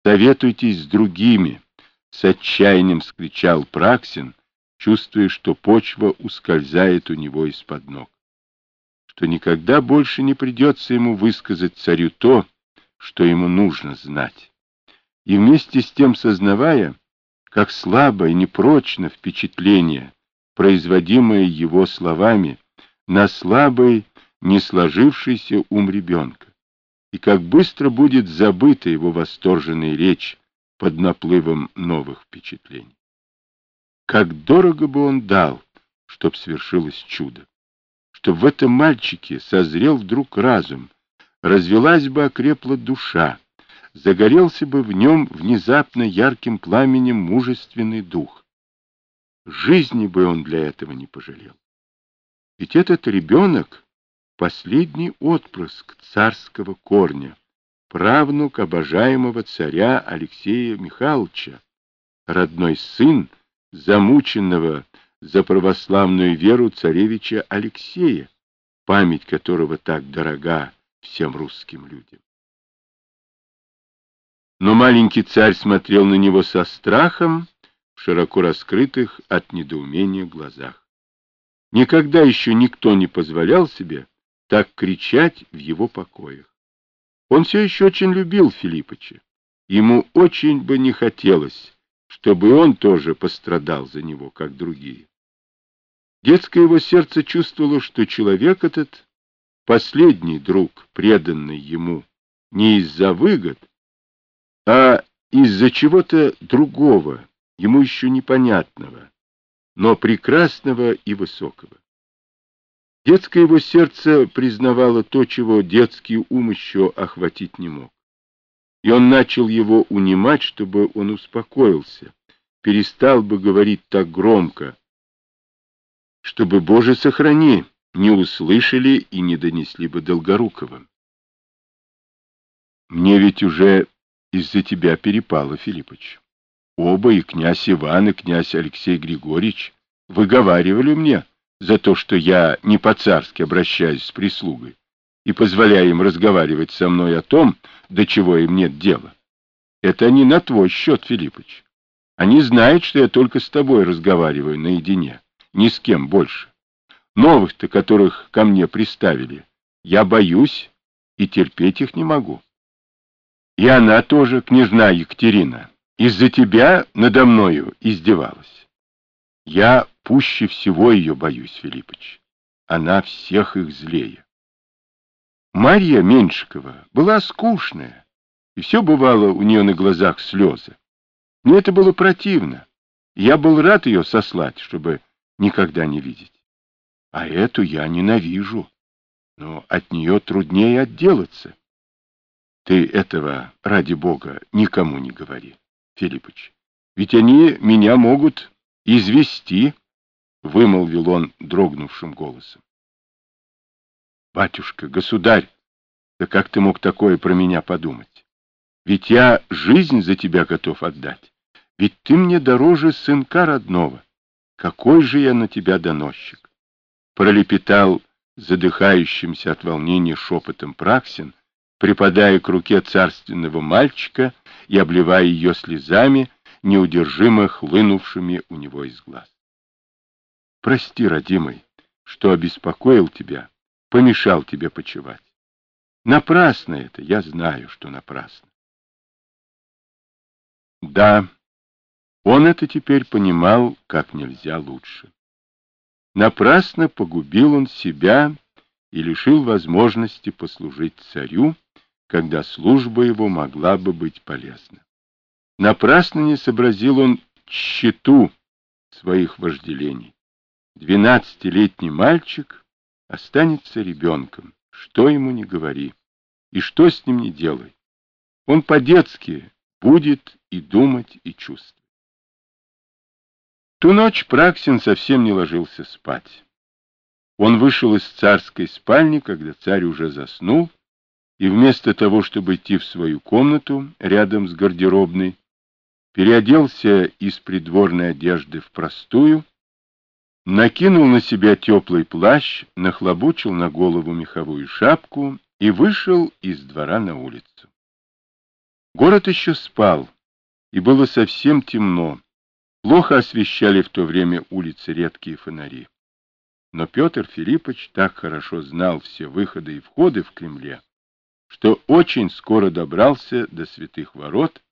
Советуйтесь с другими, с отчаянием вскричал Праксин, чувствуя, что почва ускользает у него из-под ног, что никогда больше не придется ему высказать царю то, что ему нужно знать. И вместе с тем сознавая, как слабо и непрочно впечатление, производимое его словами, на слабый, не сложившийся ум ребенка, и как быстро будет забыта его восторженная речь под наплывом новых впечатлений. Как дорого бы он дал, чтоб свершилось чудо, чтоб в этом мальчике созрел вдруг разум, развелась бы окрепла душа, загорелся бы в нем внезапно ярким пламенем мужественный дух. Жизни бы он для этого не пожалел. Ведь этот ребенок — последний отпрыск царского корня, правнук обожаемого царя Алексея Михайловича, родной сын замученного за православную веру царевича Алексея, память которого так дорога всем русским людям. Но маленький царь смотрел на него со страхом в широко раскрытых от недоумения глазах. Никогда еще никто не позволял себе так кричать в его покоях. Он все еще очень любил Филиппыча. Ему очень бы не хотелось, чтобы он тоже пострадал за него, как другие. Детское его сердце чувствовало, что человек этот, последний друг, преданный ему не из-за выгод, а из-за чего-то другого, ему еще непонятного, но прекрасного и высокого. Детское его сердце признавало то, чего детский ум еще охватить не мог. И он начал его унимать, чтобы он успокоился, перестал бы говорить так громко, чтобы, Боже, сохрани, не услышали и не донесли бы Долгоруковым. Мне ведь уже из-за тебя перепало, Филиппыч. Оба, и князь Иван, и князь Алексей Григорьевич, выговаривали мне за то, что я не по-царски обращаюсь с прислугой и позволяю им разговаривать со мной о том, до чего им нет дела. Это не на твой счет, Филиппыч. Они знают, что я только с тобой разговариваю наедине, ни с кем больше. Новых-то, которых ко мне приставили, я боюсь и терпеть их не могу. И она тоже, княжна Екатерина, из-за тебя надо мною издевалась. Я пуще всего ее боюсь, Филиппыч. Она всех их злее. Марья Меньшикова была скучная, и все бывало у нее на глазах слезы. Мне это было противно. Я был рад ее сослать, чтобы никогда не видеть. А эту я ненавижу, но от нее труднее отделаться. Ты этого, ради Бога, никому не говори, Филиппыч. Ведь они меня могут извести, — вымолвил он дрогнувшим голосом. Батюшка, государь, да как ты мог такое про меня подумать? Ведь я жизнь за тебя готов отдать. Ведь ты мне дороже сынка родного. Какой же я на тебя доносчик? Пролепетал задыхающимся от волнения шепотом Праксин, припадая к руке царственного мальчика и обливая ее слезами, неудержимо хлынувшими у него из глаз. Прости, родимый, что обеспокоил тебя, помешал тебе почивать. Напрасно это, я знаю, что напрасно. Да, он это теперь понимал как нельзя лучше. Напрасно погубил он себя и лишил возможности послужить царю, когда служба его могла бы быть полезна. Напрасно не сообразил он тщету своих вожделений. 12-летний мальчик останется ребенком, что ему не говори, и что с ним не делай. Он по-детски будет и думать, и чувствовать. Ту ночь Праксин совсем не ложился спать. Он вышел из царской спальни, когда царь уже заснул, и вместо того, чтобы идти в свою комнату рядом с гардеробной, переоделся из придворной одежды в простую, накинул на себя теплый плащ, нахлобучил на голову меховую шапку и вышел из двора на улицу. Город еще спал, и было совсем темно. Плохо освещали в то время улицы редкие фонари. Но Петр Филиппович так хорошо знал все выходы и входы в Кремле, что очень скоро добрался до Святых Ворот